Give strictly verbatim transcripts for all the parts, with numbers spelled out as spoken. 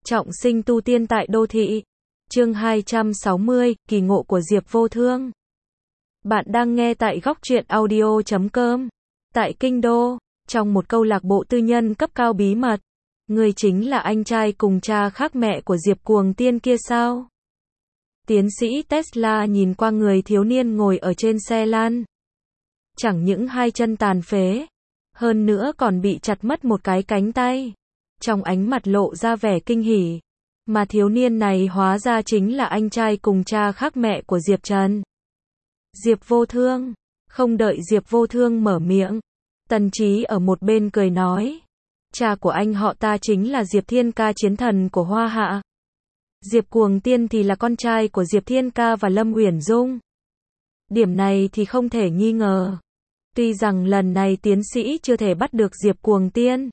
Trọng sinh tu tiên tại đô thị. Chương hai trăm sáu mươi, kỳ ngộ của Diệp Vô Thương. Bạn đang nghe tại góc truyện audio chấm com. Tại Kinh Đô, trong một câu lạc bộ tư nhân cấp cao bí mật, người chính là anh trai cùng cha khác mẹ của Diệp Cuồng Tiên kia sao? Tiến sĩ Tesla nhìn qua người thiếu niên ngồi ở trên xe lăn. Chẳng những hai chân tàn phế, hơn nữa còn bị chặt mất một cái cánh tay. Trong ánh mặt lộ ra vẻ kinh hỉ, mà thiếu niên này hóa ra chính là anh trai cùng cha khác mẹ của Diệp Trần. Diệp Vô Thương. Không đợi Diệp Vô Thương mở miệng, Tần Chí ở một bên cười nói, cha của anh họ ta chính là Diệp Thiên Ca, chiến thần của Hoa Hạ. Diệp Cuồng Tiên thì là con trai của Diệp Thiên Ca và Lâm Uyển Dung. Điểm này thì không thể nghi ngờ. Tuy rằng lần này tiến sĩ chưa thể bắt được Diệp Cuồng Tiên,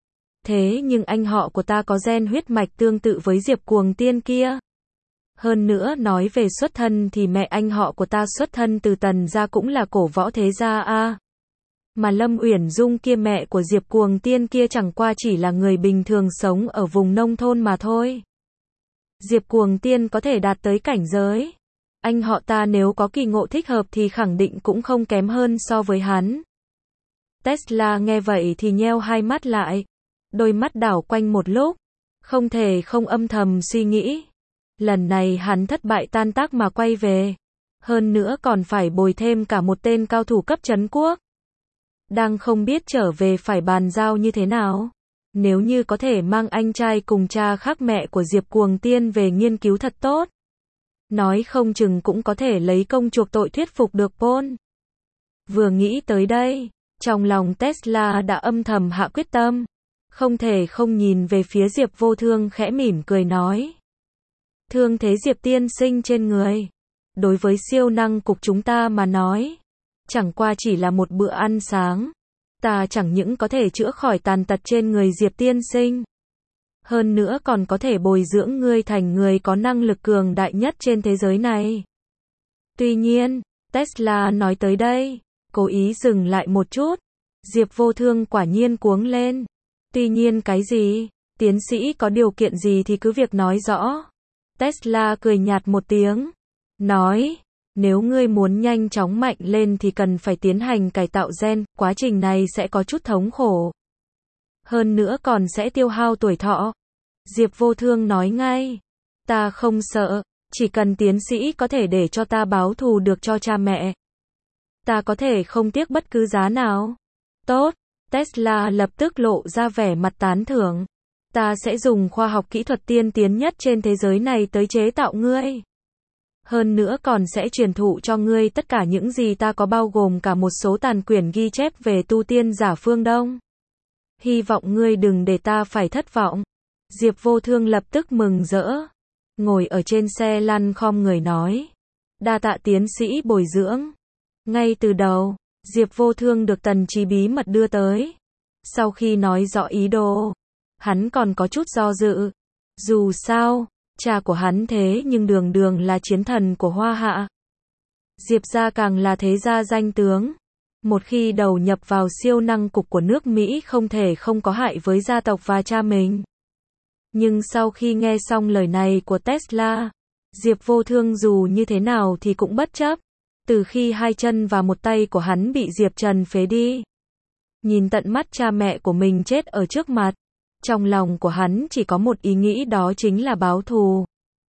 thế nhưng anh họ của ta có gen huyết mạch tương tự với Diệp Cuồng Tiên kia. Hơn nữa nói về xuất thân thì mẹ anh họ của ta xuất thân từ Tần gia, cũng là cổ võ thế gia a. Mà Lâm Uyển Dung kia, mẹ của Diệp Cuồng Tiên kia, chẳng qua chỉ là người bình thường sống ở vùng nông thôn mà thôi. Diệp Cuồng Tiên có thể đạt tới cảnh giới anh họ ta, nếu có kỳ ngộ thích hợp thì khẳng định cũng không kém hơn so với hắn. Tesla nghe vậy thì nheo hai mắt lại, đôi mắt đảo quanh một lúc, không thể không âm thầm suy nghĩ. Lần này hắn thất bại tan tác mà quay về, hơn nữa còn phải bồi thêm cả một tên cao thủ cấp trấn quốc. Đang không biết trở về phải bàn giao như thế nào. Nếu như có thể mang anh trai cùng cha khác mẹ của Diệp Cuồng Tiên về nghiên cứu thật tốt, nói không chừng cũng có thể lấy công chuộc tội, thuyết phục được Paul. Vừa nghĩ tới đây, trong lòng Tesla đã âm thầm hạ quyết tâm, không thể không nhìn về phía Diệp Vô Thương, khẽ mỉm cười nói, thương thế Diệp tiên sinh trên người, đối với siêu năng cục chúng ta mà nói, chẳng qua chỉ là một bữa ăn sáng. Ta chẳng những có thể chữa khỏi tàn tật trên người Diệp tiên sinh, hơn nữa còn có thể bồi dưỡng ngươi thành người có năng lực cường đại nhất trên thế giới này. Tuy nhiên, Tesla nói tới đây, cố ý dừng lại một chút. Diệp Vô Thương quả nhiên cuống lên. Tuy nhiên cái gì? Tiến sĩ có điều kiện gì thì cứ việc nói rõ. Tesla cười nhạt một tiếng, nói, nếu ngươi muốn nhanh chóng mạnh lên thì cần phải tiến hành cải tạo gen, quá trình này sẽ có chút thống khổ. Hơn nữa còn sẽ tiêu hao tuổi thọ. Diệp Vô Thương nói ngay, ta không sợ, chỉ cần tiến sĩ có thể để cho ta báo thù được cho cha mẹ, ta có thể không tiếc bất cứ giá nào. Tốt, Tesla lập tức lộ ra vẻ mặt tán thưởng. Ta sẽ dùng khoa học kỹ thuật tiên tiến nhất trên thế giới này tới chế tạo ngươi. Hơn nữa còn sẽ truyền thụ cho ngươi tất cả những gì ta có, bao gồm cả một số tàn quyển ghi chép về tu tiên giả phương Đông. Hy vọng ngươi đừng để ta phải thất vọng. Diệp Vô Thương lập tức mừng rỡ, ngồi ở trên xe lăn khom người nói, đa tạ tiến sĩ bồi dưỡng. Ngay từ đầu, Diệp Vô Thương được Tần Chí bí mật đưa tới. Sau khi nói rõ ý đồ, hắn còn có chút do dự. Dù sao, cha của hắn thế nhưng đường đường là chiến thần của Hoa Hạ. Diệp gia càng là thế gia danh tướng. Một khi đầu nhập vào siêu năng cục của nước Mỹ, không thể không có hại với gia tộc và cha mình. Nhưng sau khi nghe xong lời này của Tesla, Diệp Vô Thương dù như thế nào thì cũng bất chấp. Từ khi hai chân và một tay của hắn bị Diệp Trần phế đi, nhìn tận mắt cha mẹ của mình chết ở trước mặt, trong lòng của hắn chỉ có một ý nghĩ, đó chính là báo thù.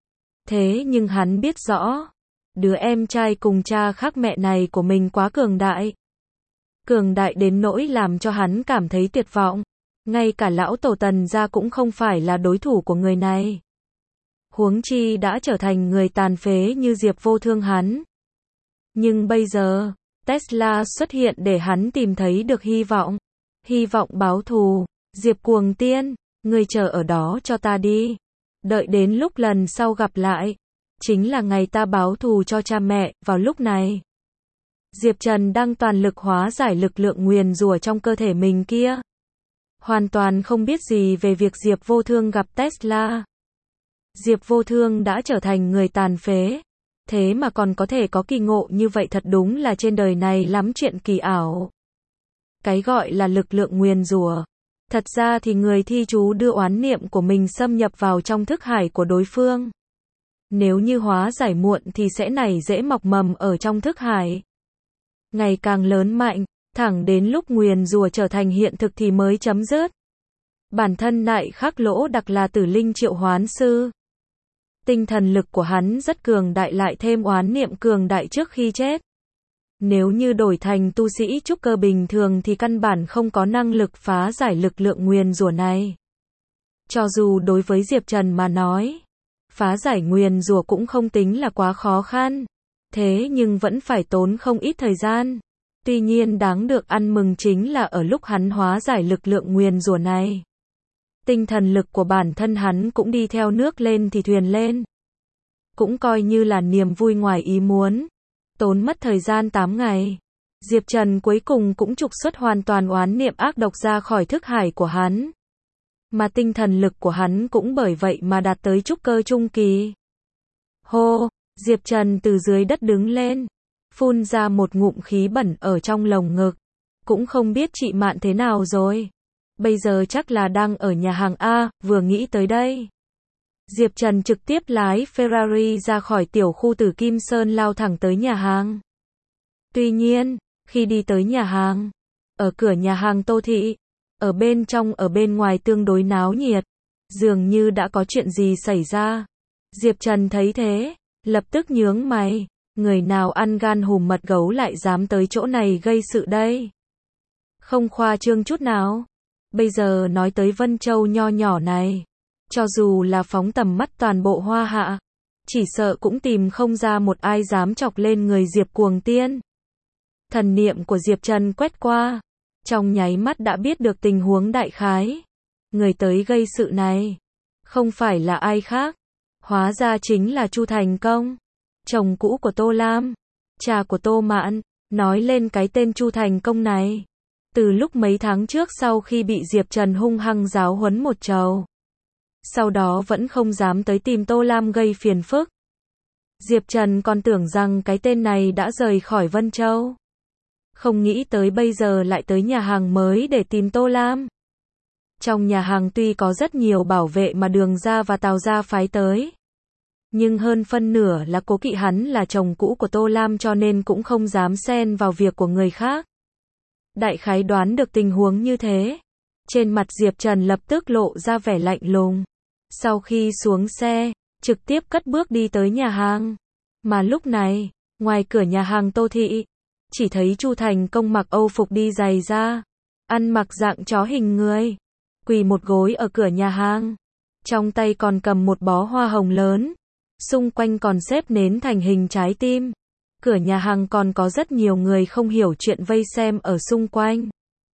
Thế nhưng hắn biết rõ, đứa em trai cùng cha khác mẹ này của mình quá cường đại. Cường đại đến nỗi làm cho hắn cảm thấy tuyệt vọng. Ngay cả lão tổ Tần gia cũng không phải là đối thủ của người này. Huống chi đã trở thành người tàn phế như Diệp Vô Thương hắn. Nhưng bây giờ, Tesla xuất hiện để hắn tìm thấy được hy vọng. Hy vọng báo thù. Diệp Cuồng Tiên, ngươi chờ ở đó cho ta đi. Đợi đến lúc lần sau gặp lại, chính là ngày ta báo thù cho cha mẹ. Vào lúc này, Diệp Trần đang toàn lực hóa giải lực lượng nguyền rủa trong cơ thể mình kia. Hoàn toàn không biết gì về việc Diệp Vô Thương gặp Tesla. Diệp Vô Thương đã trở thành người tàn phế, thế mà còn có thể có kỳ ngộ như vậy, thật đúng là trên đời này lắm chuyện kỳ ảo. Cái gọi là lực lượng nguyền rủa, Thật ra thì người thi chú đưa oán niệm của mình xâm nhập vào trong thức hải của đối phương. Nếu như hóa giải muộn thì sẽ nảy rễ mọc mầm ở trong thức hải. Ngày càng lớn mạnh, thẳng đến lúc nguyền rủa trở thành hiện thực thì mới chấm dứt. Bản thân Đại Khắc Lỗ Đặc là Tử Linh Triệu Hoán Sư. Tinh thần lực của hắn rất cường đại, lại thêm oán niệm cường đại trước khi chết. Nếu như đổi thành tu sĩ trúc cơ bình thường thì căn bản không có năng lực phá giải lực lượng nguyền rủa này. Cho dù đối với Diệp Trần mà nói, phá giải nguyền rủa cũng không tính là quá khó khăn, thế nhưng vẫn phải tốn không ít thời gian. Tuy nhiên đáng được ăn mừng chính là ở lúc hắn hóa giải lực lượng nguyền rủa này, tinh thần lực của bản thân hắn cũng đi theo nước lên thì thuyền lên. Cũng coi như là niềm vui ngoài ý muốn. Tốn mất thời gian tám ngày, Diệp Trần cuối cùng cũng trục xuất hoàn toàn oán niệm ác độc ra khỏi thức hải của hắn. Mà tinh thần lực của hắn cũng bởi vậy mà đạt tới trúc cơ trung kỳ. Hô, Diệp Trần từ dưới đất đứng lên, phun ra một ngụm khí bẩn ở trong lồng ngực. Cũng không biết chị Mạn thế nào rồi. Bây giờ chắc là đang ở nhà hàng A, vừa nghĩ tới đây. Diệp Trần trực tiếp lái Ferrari ra khỏi tiểu khu Tử Kim Sơn lao thẳng tới nhà hàng. Tuy nhiên, khi đi tới nhà hàng, ở cửa nhà hàng Tô Thị, ở bên trong ở bên ngoài tương đối náo nhiệt, dường như đã có chuyện gì xảy ra. Diệp Trần thấy thế, lập tức nhướng mày, người nào ăn gan hùm mật gấu lại dám tới chỗ này gây sự đây? Không khoa trương chút nào. Bây giờ nói tới Vân Châu nho nhỏ này, cho dù là phóng tầm mắt toàn bộ Hoa Hạ, chỉ sợ cũng tìm không ra một ai dám chọc lên người Diệp Cuồng Tiên. Thần niệm của Diệp Trần quét qua, trong nháy mắt đã biết được tình huống đại khái. Người tới gây sự này, không phải là ai khác, hóa ra chính là Chu Thành Công, chồng cũ của Tô Lam, cha của Tô Mạn. Nói lên cái tên Chu Thành Công này, từ lúc mấy tháng trước sau khi bị Diệp Trần hung hăng giáo huấn một trầu, sau đó vẫn không dám tới tìm Tô Lam gây phiền phức. Diệp Trần còn tưởng rằng cái tên này đã rời khỏi Vân Châu, không nghĩ tới bây giờ lại tới nhà hàng mới để tìm Tô Lam. Trong nhà hàng tuy có rất nhiều bảo vệ mà Đường gia và Tào gia phái tới, nhưng hơn phân nửa là cố kỵ hắn là chồng cũ của Tô Lam cho nên cũng không dám xen vào việc của người khác. Đại khái đoán được tình huống như thế, trên mặt Diệp Trần lập tức lộ ra vẻ lạnh lùng. Sau khi xuống xe, trực tiếp cất bước đi tới nhà hàng. Mà lúc này, ngoài cửa nhà hàng Tô Thị, chỉ thấy Chu Thành Công mặc Âu phục đi giày da, ăn mặc dạng chó hình người, quỳ một gối ở cửa nhà hàng, trong tay còn cầm một bó hoa hồng lớn, xung quanh còn xếp nến thành hình trái tim. Cửa nhà hàng còn có rất nhiều người không hiểu chuyện vây xem ở xung quanh.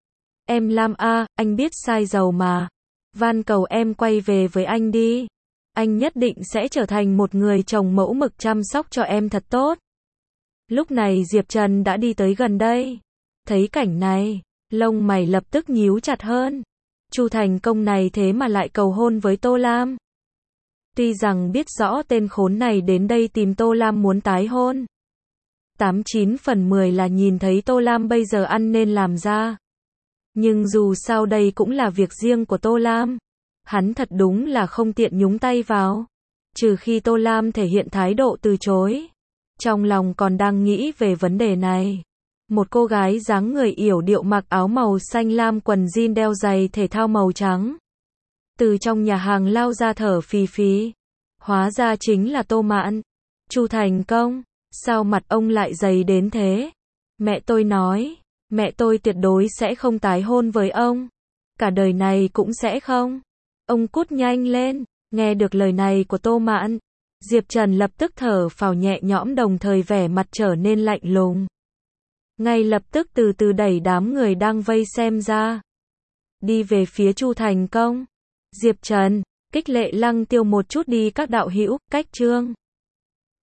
Em Lam a, anh biết sai giàu mà, van cầu em quay về với anh đi. Anh nhất định sẽ trở thành một người chồng mẫu mực chăm sóc cho em thật tốt. Lúc này Diệp Trần đã đi tới gần đây. Thấy cảnh này, lông mày lập tức nhíu chặt hơn. Chu Thành Công này thế mà lại cầu hôn với Tô Lam. Tuy rằng biết rõ tên khốn này đến đây tìm Tô Lam muốn tái hôn, tám chín phần mười là nhìn thấy Tô Lam bây giờ ăn nên làm ra. Nhưng dù sao đây cũng là việc riêng của Tô Lam, hắn thật đúng là không tiện nhúng tay vào. Trừ khi Tô Lam thể hiện thái độ từ chối. Trong lòng còn đang nghĩ về vấn đề này, một cô gái dáng người yểu điệu mặc áo màu xanh lam, quần jean, đeo giày thể thao màu trắng, từ trong nhà hàng lao ra thở phì phì. Hóa ra chính là Tô Mạn. Chu Thành Công, sao mặt ông lại dày đến thế? Mẹ tôi nói, mẹ tôi tuyệt đối sẽ không tái hôn với ông. Cả đời này cũng sẽ không. Ông cút nhanh lên. Nghe được lời này của Tô Mạn, Diệp Trần lập tức thở phào nhẹ nhõm, đồng thời vẻ mặt trở nên lạnh lùng. Ngay lập tức từ từ đẩy đám người đang vây xem ra, đi về phía Chu Thành Công. Diệp Trần, kích lệ lăng tiêu một chút đi các đạo hữu, cách chương